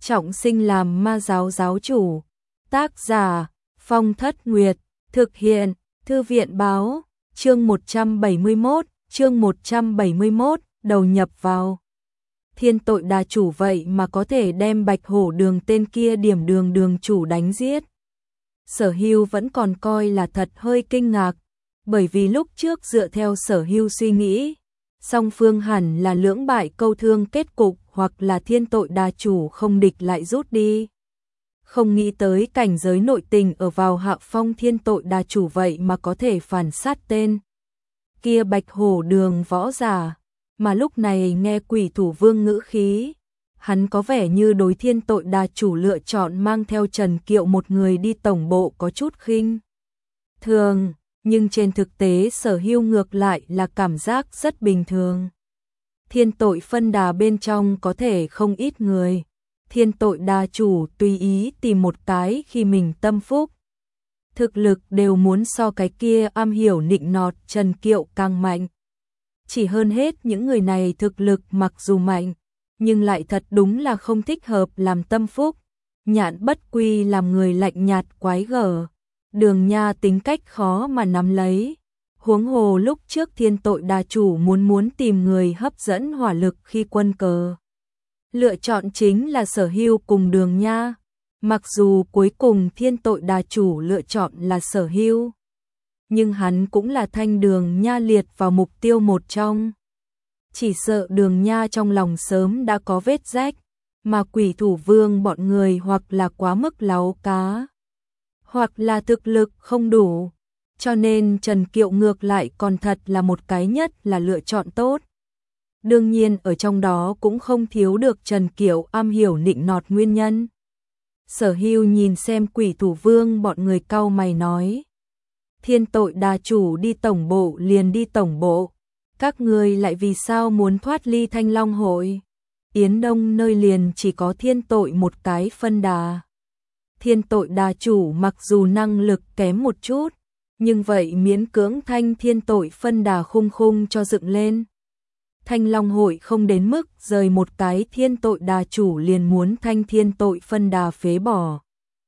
trọng sinh làm ma giáo giáo chủ. Tác giả Phong Thất Nguyệt. Thực hiện Thư viện báo. Chương 171, đầu nhập vào. Thiên tội đà chủ vậy mà có thể đem Bạch Hổ Đường tên kia điểm đường chủ đánh giết. Sở Hưu vẫn còn coi là thật hơi kinh ngạc, bởi vì lúc trước dựa theo Sở Hưu suy nghĩ, song phương hẳn là lưỡng bại câu thương kết cục, hoặc là thiên tội đà chủ không địch lại rút đi. Không nghĩ tới cảnh giới nội tình ở vào hạ phong thiên tội đà chủ vậy mà có thể phản sát tên kia Bạch Hổ Đường võ giả, mà lúc này nghe Quỷ Thủ Vương ngữ khí, hắn có vẻ như đối thiên tội đà chủ lựa chọn mang theo Trần Kiệu một người đi tổng bộ có chút khinh thường, nhưng trên thực tế Sở Hưu ngược lại là cảm giác rất bình thường. Thiên tội phân đà bên trong có thể không ít người, thiên tội đà chủ tùy ý tìm một cái khi mình tâm phúc. Thực lực đều muốn so cái kia am hiểu nịnh nọt Trần Kiệu càng mạnh. Chỉ hơn hết những người này thực lực mặc dù mạnh, nhưng lại thật đúng là không thích hợp làm tâm phúc. Nhạn Bất Quy làm người lạnh nhạt quái gở, Đường Nha tính cách khó mà nắm lấy. Huống hồ lúc trước thiên tội đà chủ muốn tìm người hấp dẫn hỏa lực khi quân cờ. Lựa chọn chính là Sở Hưu cùng Đường Nha. Mặc dù cuối cùng thiên tội đà chủ lựa chọn là Sở Hưu, nhưng hắn cũng là thanh Đường Nha liệt vào mục tiêu một trong. Chỉ sợ Đường Nha trong lòng sớm đã có vết rách, mà Quỷ Thủ Vương bọn người hoặc là quá mức láu cá, hoặc là thực lực không đủ, cho nên Trần Kiệu ngược lại còn thật là một cái nhất là lựa chọn tốt. Đương nhiên ở trong đó cũng không thiếu được Trần Kiệu am hiểu nịnh nọt nguyên nhân. Sở Hưu nhìn xem Quỷ Thủ Vương bọn người cau mày nói: thiên tội đà chủ đi tổng bộ liền đi tổng bộ, các người lại vì sao muốn thoát ly Thanh Long hội? Yến Đông nơi liền chỉ có thiên tội một cái phân đà. Thiên tội đà chủ mặc dù năng lực kém một chút, nhưng vậy miễn cưỡng thanh thiên tội phân đà khung cho dựng lên. Thanh Long hội không đến mức rời một cái thiên tội đà chủ liền muốn thanh thiên tội phân đà phế bỏ.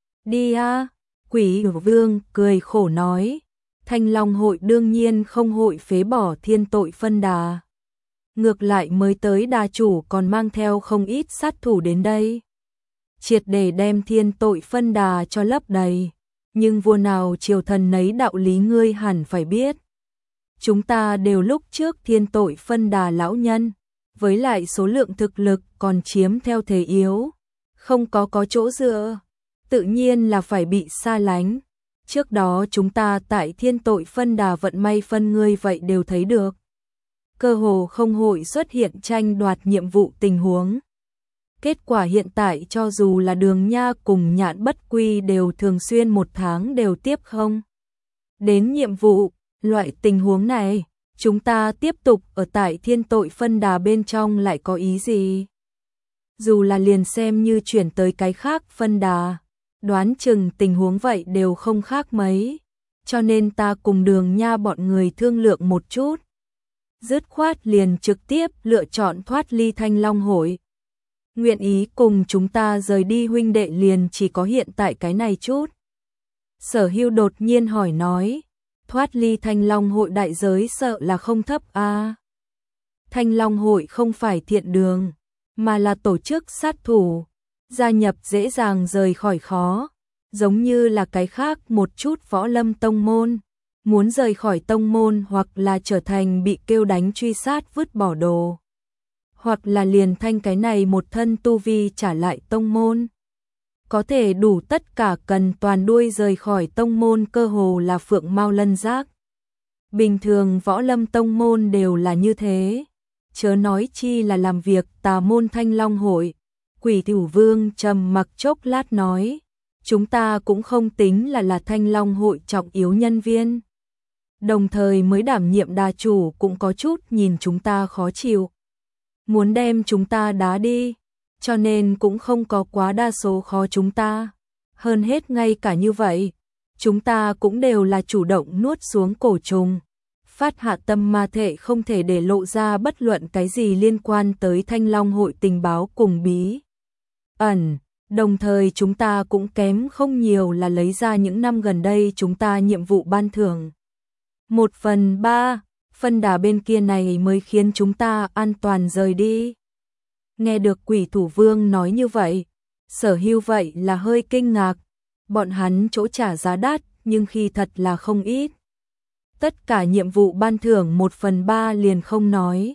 Đi a, Quỷ Vương cười khổ nói, Thanh Long hội đương nhiên không hội phế bỏ thiên tội phân đà. Ngược lại mới tới đà chủ còn mang theo không ít sát thủ đến đây, triệt để đem thiên tội phân đà cho lấp đầy. Nhưng vua nào triều thần nấy đạo lý ngươi hẳn phải biết. Chúng ta đều lúc trước thiên tội phân đà lão nhân, với lại số lượng thực lực còn chiếm theo thế yếu, không có chỗ dựa, tự nhiên là phải bị xa lánh. Trước đó chúng ta tại thiên tội phân đà vận may phân ngươi vậy đều thấy được. Cơ hồ không hội xuất hiện tranh đoạt nhiệm vụ tình huống. Kết quả hiện tại cho dù là Đường Nha cùng Nhạn Bất Quy đều thường xuyên một tháng đều tiếp không đến nhiệm vụ. Loại tình huống này, chúng ta tiếp tục ở tại thiên tội phân đà bên trong lại có ý gì? Dù là liền xem như chuyển tới cái khác phân đà, đoán chừng tình huống vậy đều không khác mấy. Cho nên ta cùng Đường Nha bọn người thương lượng một chút, dứt khoát liền trực tiếp lựa chọn thoát ly Thanh Long hội. Nguyện ý cùng chúng ta rời đi huynh đệ liền chỉ có hiện tại cái này chút. Sở Hưu đột nhiên hỏi nói, thoát ly Thanh Long hội đại giới sợ là không thấp a. Thanh Long hội không phải thiện đường, mà là tổ chức sát thủ, gia nhập dễ dàng rời khỏi khó, giống như là cái khác một chút võ lâm tông môn, muốn rời khỏi tông môn hoặc là trở thành bị kêu đánh truy sát vứt bỏ đồ, hoặc là liền thanh cái này một thân tu vi trả lại tông môn. Có thể đủ tất cả cần toàn đuôi rời khỏi tông môn cơ hồ là phượng mao lân giác. Bình thường võ lâm tông môn đều là như thế, chớ nói chi là làm việc tà môn Thanh Long hội. Quỷ Thủ Vương trầm mặc chốc lát nói, chúng ta cũng không tính là Thanh Long hội trọng yếu nhân viên. Đồng thời mới đảm nhiệm đà chủ cũng có chút nhìn chúng ta khó chịu, muốn đem chúng ta đá đi, cho nên cũng không có quá đa số khó chúng ta. Hơn hết ngay cả như vậy, chúng ta cũng đều là chủ động nuốt xuống cổ trùng, phát hạ tâm ma thể không thể để lộ ra bất luận cái gì liên quan tới Thanh Long hội tình báo cùng bí ẩn. Đồng thời chúng ta cũng kém không nhiều là lấy ra những năm gần đây chúng ta nhiệm vụ ban thưởng. 1/3, phân đà bên kia này mới khiến chúng ta an toàn rời đi. Nghe được Quỷ Thủ Vương nói như vậy, Sở Hưu vậy là hơi kinh ngạc, bọn hắn chỗ trả giá đắt nhưng khi thật là không ít. Tất cả nhiệm vụ ban thưởng 1/3 liền không nói.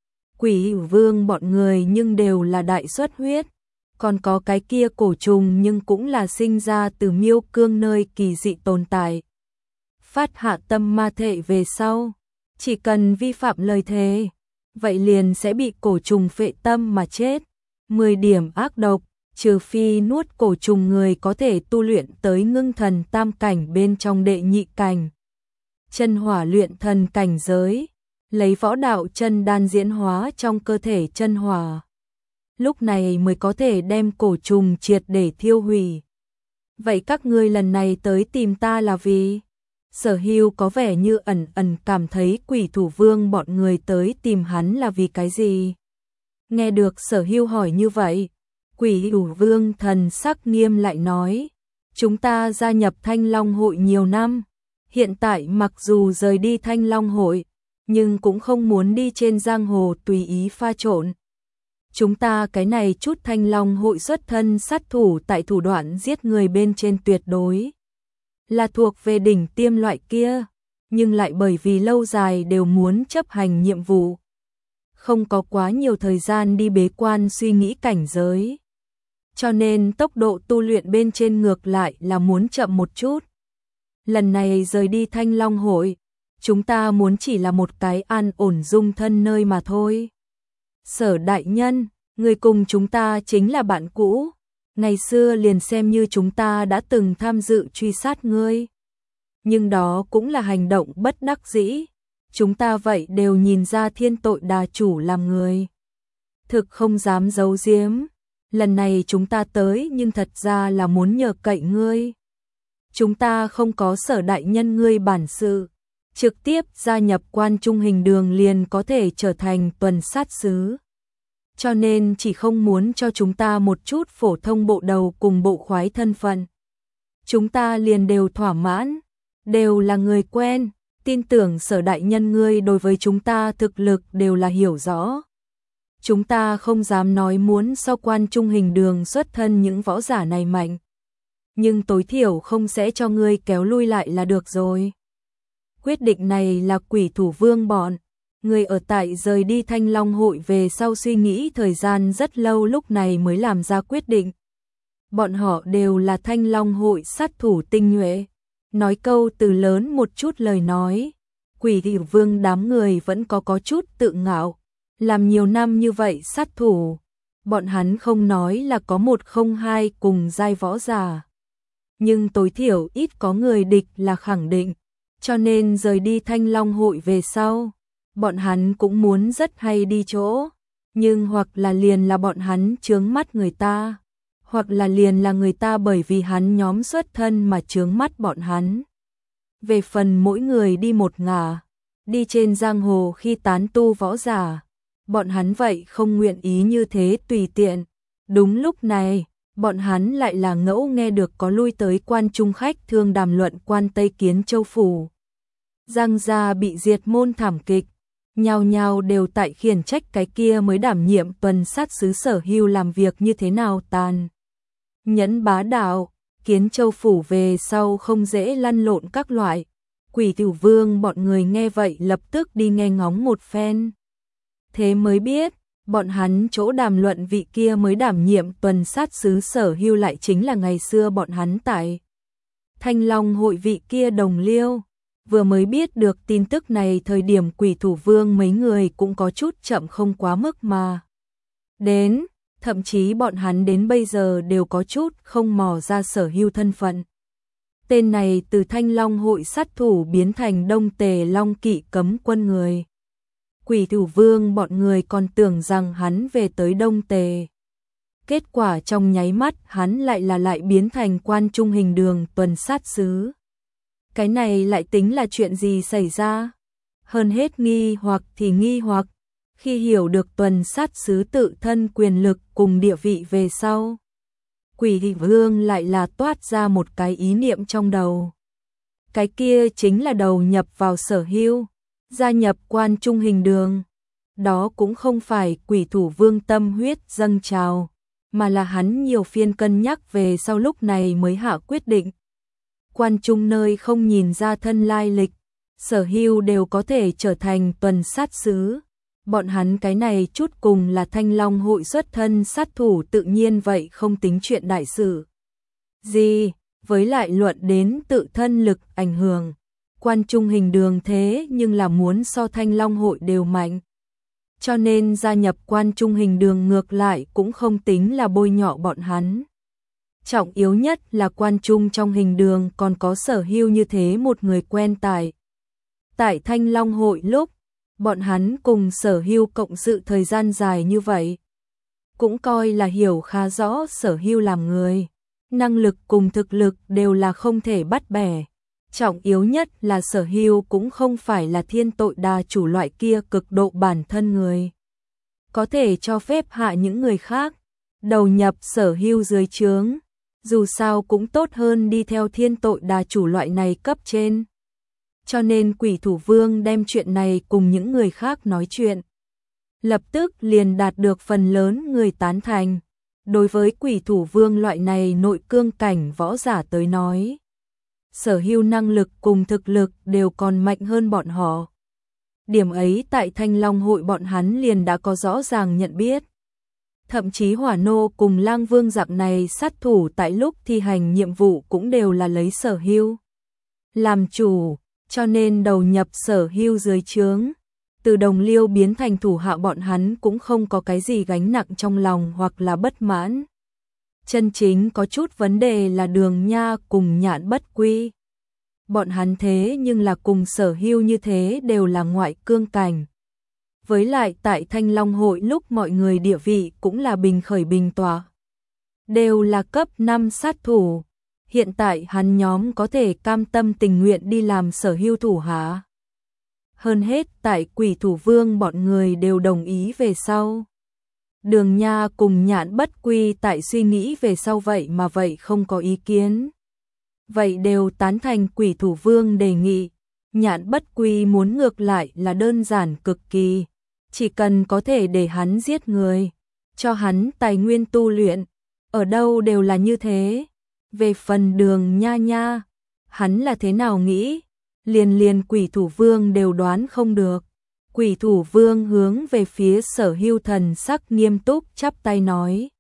Quỷ Vương bọn người nhưng đều là đại xuất huyết, còn có cái kia cổ trùng nhưng cũng là sinh ra từ miêu cương nơi kỳ dị tồn tại. Phát hạ tâm ma thể về sau, chỉ cần vi phạm lời thề, vậy liền sẽ bị cổ trùng phệ tâm mà chết. 10 điểm ác độc, trừ phi nuốt cổ trùng người có thể tu luyện tới ngưng thần tam cảnh bên trong đệ nhị cảnh. Chân hỏa luyện thần cảnh giới, lấy võ đạo chân đan diễn hóa trong cơ thể chân hỏa. Lúc này mới có thể đem cổ trùng triệt để thiêu hủy. Vậy các ngươi lần này tới tìm ta là vì? Sở Hưu có vẻ như ẩn ẩn cảm thấy Quỷ Thủ Vương bọn người tới tìm hắn là vì cái gì? Nghe được Sở Hưu hỏi như vậy, Quỷ Thủ Vương thần sắc nghiêm lại nói, chúng ta gia nhập Thanh Long hội nhiều năm, hiện tại mặc dù rời đi Thanh Long hội, nhưng cũng không muốn đi trên giang hồ tùy ý pha trộn. Chúng ta cái này chút Thanh Long hội xuất thân sát thủ tại thủ đoạn giết người bên trên tuyệt đối là thuộc về đỉnh tiêm loại kia, nhưng lại bởi vì lâu dài đều muốn chấp hành nhiệm vụ, không có quá nhiều thời gian đi bế quan suy nghĩ cảnh giới. Cho nên tốc độ tu luyện bên trên ngược lại là muốn chậm một chút. Lần này rời đi Thanh Long hội, chúng ta muốn chỉ là một cái an ổn dung thân nơi mà thôi. Sở đại nhân, người cùng chúng ta chính là bạn cũ, ngày xưa liền xem như chúng ta đã từng tham dự truy sát ngươi. Nhưng đó cũng là hành động bất đắc dĩ, chúng ta vậy đều nhìn ra Thiên Tội Đà chủ làm người. Thực không dám giấu giếm, lần này chúng ta tới nhưng thật ra là muốn nhờ cậy ngươi. Chúng ta không có Sở đại nhân ngươi bản sự, trực tiếp gia nhập Quan Trung Hình Đường liền có thể trở thành tuần sát sứ. Cho nên chỉ không muốn cho chúng ta một chút phổ thông bộ đầu cùng bộ khoái thân phận. Chúng ta liền đều thỏa mãn, đều là người quen, tin tưởng Sở đại nhân ngươi đối với chúng ta thực lực đều là hiểu rõ. Chúng ta không dám nói muốn sau Quan Trung Hình Đường xuất thân những võ giả này mạnh, nhưng tối thiểu không sẽ cho ngươi kéo lui lại là được rồi. Quyết định này là Quỷ Thủ Vương bọn người ở tại rời đi Thanh Long hội về sau suy nghĩ thời gian rất lâu lúc này mới làm ra quyết định. Bọn họ đều là Thanh Long hội sát thủ tinh nhuệ. Nói câu từ lớn một chút lời nói, Quỷ Thủ Vương đám người vẫn có chút tự ngạo. Làm nhiều năm như vậy sát thủ, bọn hắn không nói là có 102 cùng giai võ giả. Nhưng tối thiểu ít có người địch là khẳng định, cho nên rời đi Thanh Long hội về sau. Bọn hắn cũng muốn rất hay đi chỗ, nhưng hoặc là liền là bọn hắn chướng mắt người ta, hoặc là liền là người ta bởi vì hắn nhóm xuất thân mà chướng mắt bọn hắn. Về phần mỗi người đi một ngả, đi trên giang hồ khi tán tu võ giả, bọn hắn vậy không nguyện ý như thế tùy tiện. Đúng lúc này, bọn hắn lại là ngẫu nghe được có lui tới Quan Trung khách thương đàm luận Quan Tây Kiến Châu phủ. Giang gia bị diệt môn thảm kịch. Nhao nhao đều tại khiển trách cái kia mới đảm nhiệm tuần sát sứ Sở Hưu làm việc như thế nào tàn nhẫn bá đạo, Kiến Châu phủ về sau không dễ lăn lộn các loại. Quỷ Thủ Vương bọn người nghe vậy lập tức đi nghe ngóng một phen. Thế mới biết, bọn hắn chỗ đàm luận vị kia mới đảm nhiệm tuần sát sứ Sở Hưu lại chính là ngày xưa bọn hắn tại Thanh Long hội vị kia đồng liêu. Vừa mới biết được tin tức này thời điểm Quỷ Thủ Vương mấy người cũng có chút chậm không quá mức mà. Đến, thậm chí bọn hắn đến bây giờ đều có chút không mò ra Sở Hưu thân phận. Tên này từ Thanh Long hội sát thủ biến thành Đông Tề Long Kỵ cấm quân người. Quỷ Thủ Vương bọn người còn tưởng rằng hắn về tới Đông Tề. Kết quả trong nháy mắt hắn lại biến thành Quan Trung Hình Đường tuần sát sứ. Cái này lại tính là chuyện gì xảy ra? Hơn hết nghi hoặc thì nghi hoặc, khi hiểu được tuần sát sứ tự thân quyền lực cùng địa vị về sau. Quỷ Vương lại là toát ra một cái ý niệm trong đầu. Cái kia chính là đầu nhập vào Sở Hưu, gia nhập Quan Trung Hình Đường. Đó cũng không phải Quỷ Thủ Vương tâm huyết dâng trào, mà là hắn nhiều phiên cân nhắc về sau lúc này mới hạ quyết định. Quan Trung nơi không nhìn ra thân lai lịch, Sở Hưu đều có thể trở thành tuần sát sứ. Bọn hắn cái này chút cùng là Thanh Long hội xuất thân sát thủ tự nhiên vậy không tính chuyện đại sự gì, với lại luận đến tự thân lực ảnh hưởng. Quan Trung Hình Đường thế nhưng là muốn so Thanh Long hội đều mạnh. Cho nên gia nhập Quan Trung Hình Đường ngược lại cũng không tính là bôi nhọ bọn hắn. Trọng yếu nhất là Quan Trung trong Hình Đường còn có Sở Hưu như thế một người quen tại Thanh Long hội lúc bọn hắn cùng Sở Hưu cộng sự thời gian dài như vậy, cũng coi là hiểu khá rõ Sở Hưu làm người, năng lực cùng thực lực đều là không thể bắt bẻ. Trọng yếu nhất là Sở Hưu cũng không phải là thiên tội đa chủ loại kia cực độ bản thân người, có thể cho phép hạ những người khác đầu nhập Sở Hưu dưới trướng, dù sao cũng tốt hơn đi theo thiên tội đa chủ loại này cấp trên. Cho nên Quỷ Thủ Vương đem chuyện này cùng những người khác nói chuyện, lập tức liền đạt được phần lớn người tán thành. Đối với Quỷ Thủ Vương loại này nội cương cảnh võ giả tới nói, Sở Hưu năng lực cùng thực lực đều còn mạnh hơn bọn họ. Điểm ấy tại Thanh Long hội bọn hắn liền đã có rõ ràng nhận biết. Thậm chí Hỏa Nô cùng Lang Vương dạng này sát thủ tại lúc thi hành nhiệm vụ cũng đều là lấy Sở Hưu làm chủ, cho nên đầu nhập Sở Hưu dưới trướng. Từ đồng liêu biến thành thủ hạ bọn hắn cũng không có cái gì gánh nặng trong lòng hoặc là bất mãn. Chân chính có chút vấn đề là Đường Nha cùng Nhạn Bất Quy. Bọn hắn thế nhưng là cùng Sở Hưu như thế đều là ngoại cương cảnh. Với lại tại Thanh Long hội lúc mọi người địa vị cũng là bình khởi bình tọa. Đều là cấp 5 sát thủ. Hiện tại hắn nhóm có thể cam tâm tình nguyện đi làm Sở Hưu thủ hạ. Hơn hết tại Quỷ Thủ Vương bọn người đều đồng ý về sau. Đường Nha cùng Nhạn Bất Quy tại suy nghĩ về sau vậy mà vậy không có ý kiến. Vậy đều tán thành Quỷ Thủ Vương đề nghị. Nhạn Bất Quy muốn ngược lại là đơn giản cực kỳ. Chỉ cần có thể để hắn giết người, cho hắn tài nguyên tu luyện, ở đâu đều là như thế. Về phần Đường Nha, hắn là thế nào nghĩ, liền Quỷ Thủ Vương đều đoán không được. Quỷ Thủ Vương hướng về phía Sở Hưu thần sắc nghiêm túc chắp tay nói.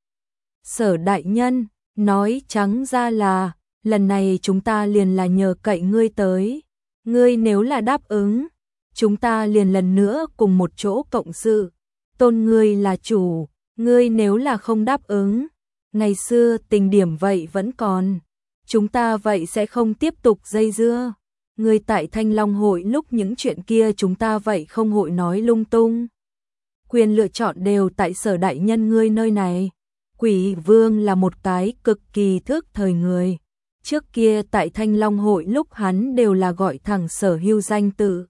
Sở đại nhân, nói trắng ra là, lần này chúng ta liền là nhờ cậy ngươi tới. Ngươi nếu là đáp ứng, chúng ta liền lần nữa cùng một chỗ cộng sự. Tôn ngươi là chủ, ngươi nếu là không đáp ứng, ngày xưa tình điểm vậy vẫn còn. Chúng ta vậy sẽ không tiếp tục dây dưa. Ngươi tại Thanh Long hội lúc những chuyện kia chúng ta vậy không hội nói lung tung. Quyền lựa chọn đều tại Sở đại nhân ngươi nơi này. Quỷ Vương là một cái cực kỳ thước thời người. Trước kia tại Thanh Long hội lúc hắn đều là gọi thẳng Sở Hưu danh tự.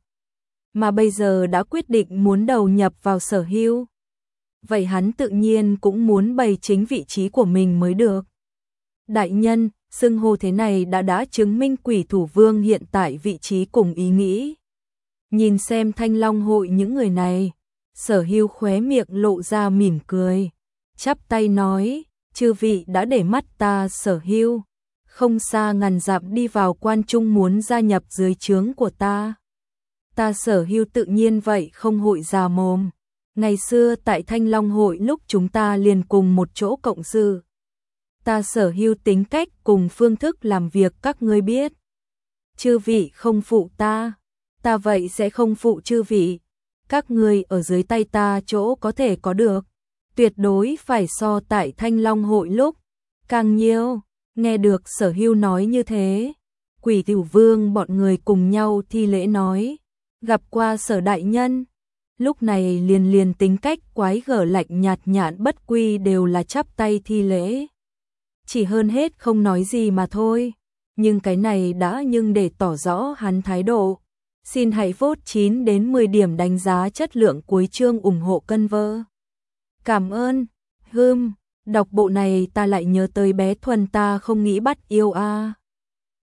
Mà bây giờ đã quyết định muốn đầu nhập vào Sở Hưu. Vậy hắn tự nhiên cũng muốn bày chính vị trí của mình mới được. Đại nhân, xưng hô thế này đã chứng minh Quỷ Thủ Vương hiện tại vị trí cùng ý nghĩ. Nhìn xem Thanh Long hội những người này, Sở Hưu khóe miệng lộ ra mỉm cười, chắp tay nói, chư vị đã để mắt ta Sở Hưu, không xa ngàn dặm đi vào Quan Trung muốn gia nhập dưới trướng của ta. Ta Sở Hưu tự nhiên vậy không hội già mồm. Ngày xưa tại Thanh Long hội lúc chúng ta liền cùng một chỗ cộng sự. Ta Sở Hưu tính cách cùng phương thức làm việc các ngươi biết. Chư vị không phụ ta, ta vậy sẽ không phụ chư vị. Các ngươi ở dưới tay ta chỗ có thể có được, tuyệt đối phải so tại Thanh Long hội lúc càng nhiều. Nghe được Sở Hưu nói như thế, Quỷ Thủ Vương bọn người cùng nhau thi lễ nói, gặp qua Sở đại nhân. Lúc này liền tính cách quái gở lạnh nhạt Nhạn Bất Quy đều là chắp tay thi lễ. Chỉ hơn hết không nói gì mà thôi, nhưng cái này đã nhưng để tỏ rõ hắn thái độ. Xin hãy vote 9 đến 10 điểm đánh giá chất lượng cuối chương ủng hộ Conver. Cảm ơn. Đọc bộ này ta lại nhớ tới bé Thuần, ta không nghĩ bắt yêu a.